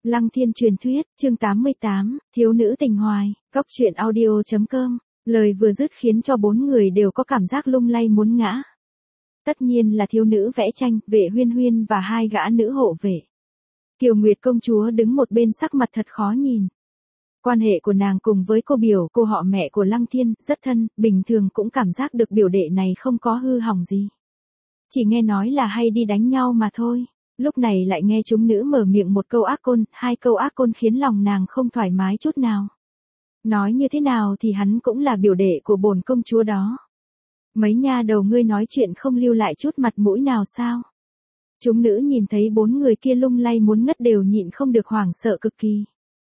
Lăng Thiên truyền thuyết, chương 88, thiếu nữ tình hoài, Cóc truyện audio.com. Lời vừa dứt khiến cho bốn người đều có cảm giác lung lay muốn ngã. Tất nhiên là thiếu nữ vẽ tranh, Vệ Huyên Huyên và hai gã nữ hộ vệ. Kiều Nguyệt công chúa đứng một bên sắc mặt thật khó nhìn. Quan hệ của nàng cùng với cô biểu, cô họ mẹ của Lăng Thiên, rất thân, bình thường cũng cảm giác được biểu đệ này không có hư hỏng gì. Chỉ nghe nói là hay đi đánh nhau mà thôi. Lúc này lại nghe chúng nữ mở miệng một câu ác côn, hai câu ác côn khiến lòng nàng không thoải mái chút nào. Nói như thế nào thì hắn cũng là biểu đệ của bổn công chúa đó. Mấy nha đầu ngươi nói chuyện không lưu lại chút mặt mũi nào sao? Chúng nữ nhìn thấy bốn người kia lung lay muốn ngất đều nhịn không được hoảng sợ cực kỳ.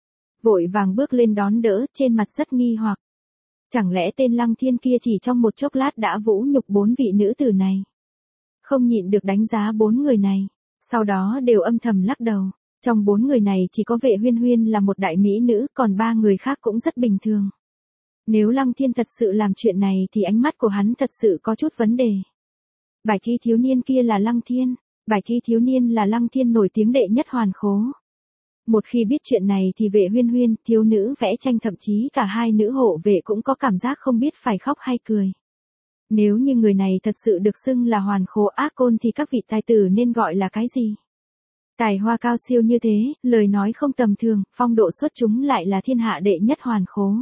Vội vàng bước lên đón đỡ, trên mặt rất nghi hoặc. Chẳng lẽ tên Lăng Thiên kia chỉ trong một chốc lát đã vũ nhục bốn vị nữ tử này? Không nhịn được đánh giá bốn người này. Sau đó đều âm thầm lắc đầu. Trong bốn người này chỉ có Vệ Huyên Huyên là một đại mỹ nữ, còn ba người khác cũng rất bình thường. Nếu Lăng Thiên thật sự làm chuyện này thì ánh mắt của hắn thật sự có chút vấn đề. Bài thi thiếu niên kia là Lăng Thiên. Bài thi thiếu niên là Lăng Thiên nổi tiếng đệ nhất hoàn khố. Một khi biết chuyện này thì Vệ Huyên Huyên, thiếu nữ vẽ tranh thậm chí cả hai nữ hộ vệ cũng có cảm giác không biết phải khóc hay cười. Nếu như người này thật sự được xưng là hoàn khố ác côn thì các vị tài tử nên gọi là cái gì? Tài hoa cao siêu như thế, lời nói không tầm thường, phong độ xuất chúng lại là thiên hạ đệ nhất hoàn khố.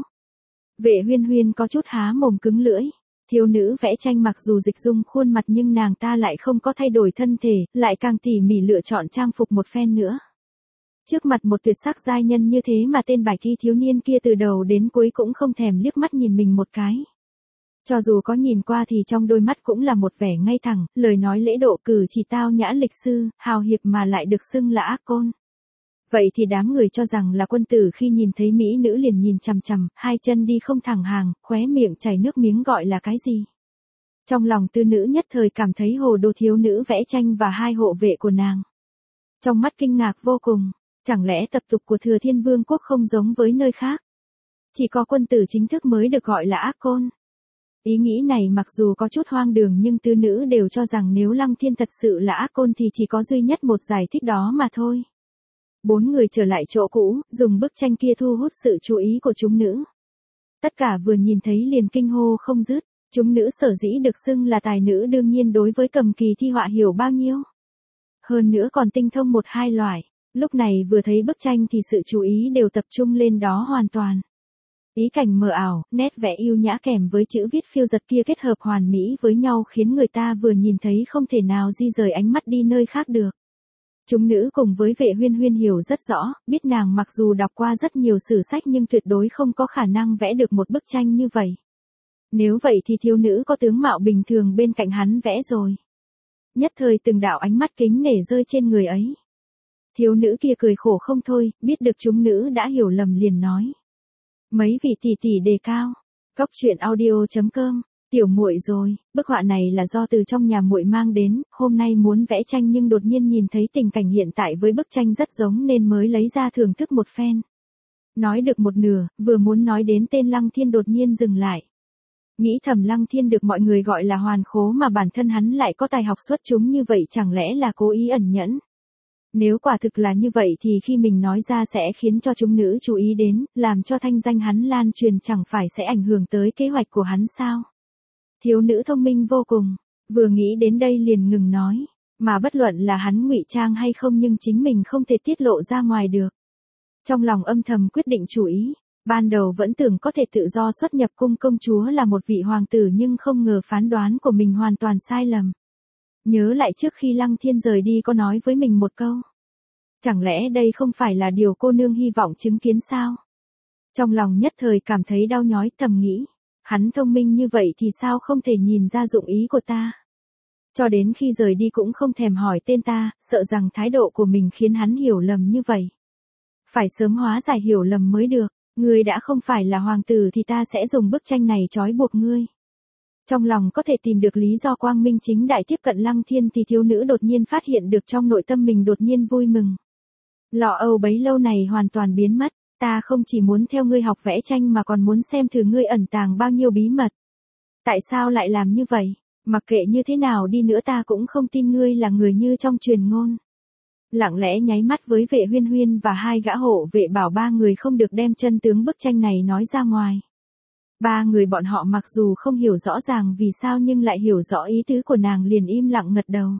Vệ Huyên Huyên có chút há mồm cứng lưỡi. Thiếu nữ vẽ tranh mặc dù dịch dung khuôn mặt nhưng nàng ta lại không có thay đổi thân thể, lại càng tỉ mỉ lựa chọn trang phục một phen nữa. Trước mặt một tuyệt sắc giai nhân như thế mà tên bài thi thiếu niên kia từ đầu đến cuối cũng không thèm liếc mắt nhìn mình một cái. Cho dù có nhìn qua thì trong đôi mắt cũng là một vẻ ngay thẳng, lời nói lễ độ cử chỉ tao nhã lịch sư, hào hiệp mà lại được xưng là ác côn. Vậy thì đám người cho rằng là quân tử khi nhìn thấy mỹ nữ liền nhìn chằm chằm, hai chân đi không thẳng hàng, khóe miệng chảy nước miếng gọi là cái gì? Trong lòng tư nữ nhất thời cảm thấy hồ đồ thiếu nữ vẽ tranh và hai hộ vệ của nàng. Trong mắt kinh ngạc vô cùng, chẳng lẽ tập tục của Thừa Thiên Vương quốc không giống với nơi khác? Chỉ có quân tử chính thức mới được gọi là ác côn. Ý nghĩ này mặc dù có chút hoang đường nhưng tư nữ đều cho rằng nếu Lăng Thiên thật sự là ác côn thì chỉ có duy nhất một giải thích đó mà thôi. Bốn người trở lại chỗ cũ, dùng bức tranh kia thu hút sự chú ý của chúng nữ. Tất cả vừa nhìn thấy liền kinh hô không dứt, chúng nữ sở dĩ được xưng là tài nữ đương nhiên đối với cầm kỳ thi họa hiểu bao nhiêu. Hơn nữa còn tinh thông một hai loại, lúc này vừa thấy bức tranh thì sự chú ý đều tập trung lên đó hoàn toàn. Ý cảnh mờ ảo, nét vẽ yêu nhã kèm với chữ viết phiêu dật kia kết hợp hoàn mỹ với nhau khiến người ta vừa nhìn thấy không thể nào di rời ánh mắt đi nơi khác được. Chúng nữ cùng với Vệ Huyên Huyên hiểu rất rõ, biết nàng mặc dù đọc qua rất nhiều sử sách nhưng tuyệt đối không có khả năng vẽ được một bức tranh như vậy. Nếu vậy thì thiếu nữ có tướng mạo bình thường bên cạnh hắn vẽ rồi. Nhất thời từng đạo ánh mắt kính nể rơi trên người ấy. Thiếu nữ kia cười khổ không thôi, biết được chúng nữ đã hiểu lầm liền nói. Mấy vị tỷ tỷ đề cao. Cóc truyện audio.com. Tiểu muội rồi, bức họa này là do từ trong nhà muội mang đến, hôm nay muốn vẽ tranh nhưng đột nhiên nhìn thấy tình cảnh hiện tại với bức tranh rất giống nên mới lấy ra thưởng thức một phen. Nói được một nửa, vừa muốn nói đến tên Lăng Thiên đột nhiên dừng lại. Nghĩ thầm Lăng Thiên được mọi người gọi là hoàn khố mà bản thân hắn lại có tài học xuất chúng như vậy chẳng lẽ là cố ý ẩn nhẫn. Nếu quả thực là như vậy thì khi mình nói ra sẽ khiến cho chúng nữ chú ý đến, làm cho thanh danh hắn lan truyền chẳng phải sẽ ảnh hưởng tới kế hoạch của hắn sao? Thiếu nữ thông minh vô cùng, vừa nghĩ đến đây liền ngừng nói, mà bất luận là hắn ngụy trang hay không nhưng chính mình không thể tiết lộ ra ngoài được. Trong lòng âm thầm quyết định chủ ý, ban đầu vẫn tưởng có thể tự do xuất nhập cung công chúa là một vị hoàng tử nhưng không ngờ phán đoán của mình hoàn toàn sai lầm. Nhớ lại trước khi Lăng Thiên rời đi có nói với mình một câu. Chẳng lẽ đây không phải là điều cô nương hy vọng chứng kiến sao? Trong lòng nhất thời cảm thấy đau nhói thầm nghĩ. Hắn thông minh như vậy thì sao không thể nhìn ra dụng ý của ta? Cho đến khi rời đi cũng không thèm hỏi tên ta, sợ rằng thái độ của mình khiến hắn hiểu lầm như vậy. Phải sớm hóa giải hiểu lầm mới được, ngươi đã không phải là hoàng tử thì ta sẽ dùng bức tranh này trói buộc ngươi. Trong lòng có thể tìm được lý do quang minh chính đại tiếp cận Lăng Thiên thì thiếu nữ đột nhiên phát hiện được trong nội tâm mình đột nhiên vui mừng. Lo âu bấy lâu này hoàn toàn biến mất. Ta không chỉ muốn theo ngươi học vẽ tranh mà còn muốn xem thử ngươi ẩn tàng bao nhiêu bí mật. Tại sao lại làm như vậy? Mặc kệ như thế nào đi nữa ta cũng không tin ngươi là người như trong truyền ngôn. Lặng lẽ nháy mắt với vệ Huyên Huyên và hai gã hộ vệ bảo ba người không được đem chân tướng bức tranh này nói ra ngoài. Ba người bọn họ mặc dù không hiểu rõ ràng vì sao nhưng lại hiểu rõ ý tứ của nàng liền im lặng gật đầu.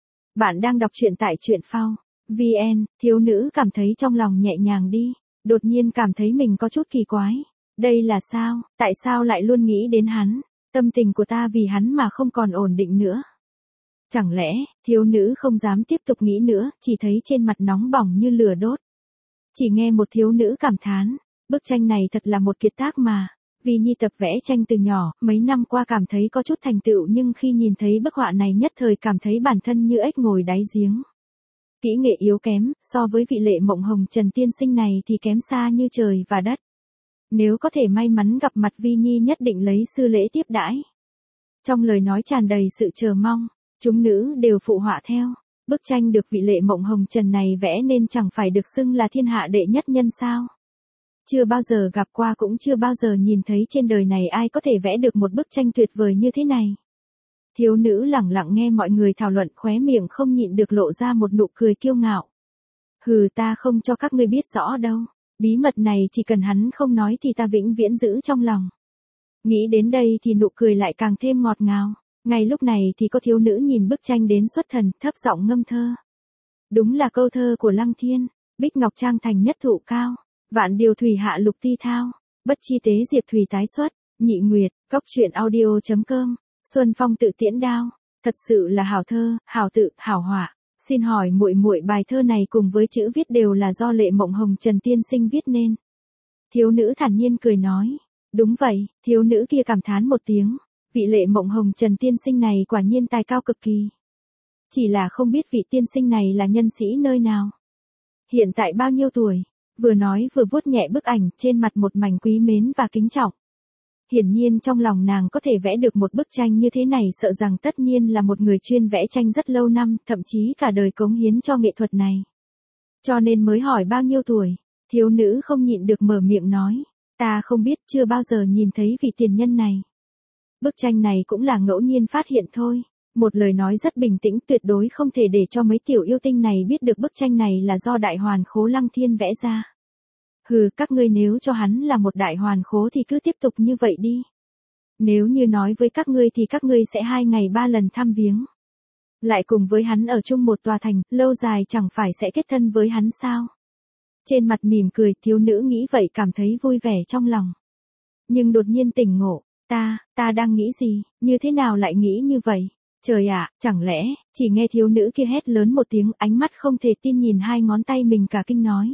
Bạn đang đọc truyện tại truyện phao VN, thiếu nữ cảm thấy trong lòng nhẹ nhàng đi, đột nhiên cảm thấy mình có chút kỳ quái. Đây là sao, tại sao lại luôn nghĩ đến hắn, tâm tình của ta vì hắn mà không còn ổn định nữa. Chẳng lẽ, thiếu nữ không dám tiếp tục nghĩ nữa, chỉ thấy trên mặt nóng bỏng như lửa đốt. Chỉ nghe một thiếu nữ cảm thán, bức tranh này thật là một kiệt tác mà. Vì Nhi tập vẽ tranh từ nhỏ, mấy năm qua cảm thấy có chút thành tựu nhưng khi nhìn thấy bức họa này nhất thời cảm thấy bản thân như ếch ngồi đáy giếng. Kỹ nghệ yếu kém, so với vị lệ mộng hồng Trần tiên sinh này thì kém xa như trời và đất. Nếu có thể may mắn gặp mặt Vi Nhi nhất định lấy sư lễ tiếp đãi. Trong lời nói tràn đầy sự chờ mong, chúng nữ đều phụ họa theo. Bức tranh được vị lệ mộng hồng Trần này vẽ nên chẳng phải được xưng là thiên hạ đệ nhất nhân sao. Chưa bao giờ gặp qua cũng chưa bao giờ nhìn thấy trên đời này ai có thể vẽ được một bức tranh tuyệt vời như thế này. Thiếu nữ lẳng lặng nghe mọi người thảo luận khóe miệng không nhịn được lộ ra một nụ cười kiêu ngạo. Hừ, ta không cho các ngươi biết rõ đâu. Bí mật này chỉ cần hắn không nói thì ta vĩnh viễn giữ trong lòng. Nghĩ đến đây thì nụ cười lại càng thêm ngọt ngào. Ngay lúc này thì có thiếu nữ nhìn bức tranh đến xuất thần, thấp giọng ngâm thơ. Đúng là câu thơ của Lăng Thiên, bích ngọc trang thành nhất thụ cao. Vạn điều thủy hạ lục ti thao, bất chi tế diệp thủy tái xuất, Nhị Nguyệt, Cốc truyện audio.com, Xuân Phong tự tiễn đao, thật sự là hảo thơ, hảo tự, hảo họa. Xin hỏi muội muội bài thơ này cùng với chữ viết đều là do lệ mộng hồng Trần tiên sinh viết nên. Thiếu nữ thản nhiên cười nói, đúng vậy, thiếu nữ kia cảm thán một tiếng, vị lệ mộng hồng Trần tiên sinh này quả nhiên tài cao cực kỳ. Chỉ là không biết vị tiên sinh này là nhân sĩ nơi nào. Hiện tại bao nhiêu tuổi? Vừa nói vừa vuốt nhẹ bức ảnh trên mặt một mảnh quý mến và kính trọng. Hiển nhiên trong lòng nàng có thể vẽ được một bức tranh như thế này sợ rằng tất nhiên là một người chuyên vẽ tranh rất lâu năm, thậm chí cả đời cống hiến cho nghệ thuật này. Cho nên mới hỏi bao nhiêu tuổi, thiếu nữ không nhịn được mở miệng nói, ta không biết chưa bao giờ nhìn thấy vị tiền nhân này. Bức tranh này cũng là ngẫu nhiên phát hiện thôi. Một lời nói rất bình tĩnh tuyệt đối không thể để cho mấy tiểu yêu tinh này biết được bức tranh này là do đại hoàn khố Lăng Thiên vẽ ra. Hừ, các ngươi nếu cho hắn là một đại hoàn khố thì cứ tiếp tục như vậy đi. Nếu như nói với các ngươi thì các ngươi sẽ 2 ngày 3 lần thăm viếng. Lại cùng với hắn ở chung một tòa thành, lâu dài chẳng phải sẽ kết thân với hắn sao. Trên mặt mỉm cười, thiếu nữ nghĩ vậy cảm thấy vui vẻ trong lòng. Nhưng đột nhiên tỉnh ngộ, ta đang nghĩ gì, như thế nào lại nghĩ như vậy? Trời ạ, chẳng lẽ, chỉ nghe thiếu nữ kia hét lớn một tiếng, ánh mắt không thể tin nhìn hai ngón tay mình cả kinh nói.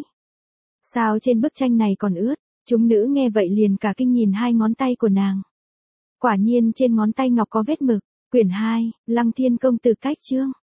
Sao trên bức tranh này còn ướt? Chúng nữ nghe vậy liền cả kinh nhìn hai ngón tay của nàng. Quả nhiên trên ngón tay ngọc có vết mực. Quyển 2, Lăng Thiên công tử cách chương.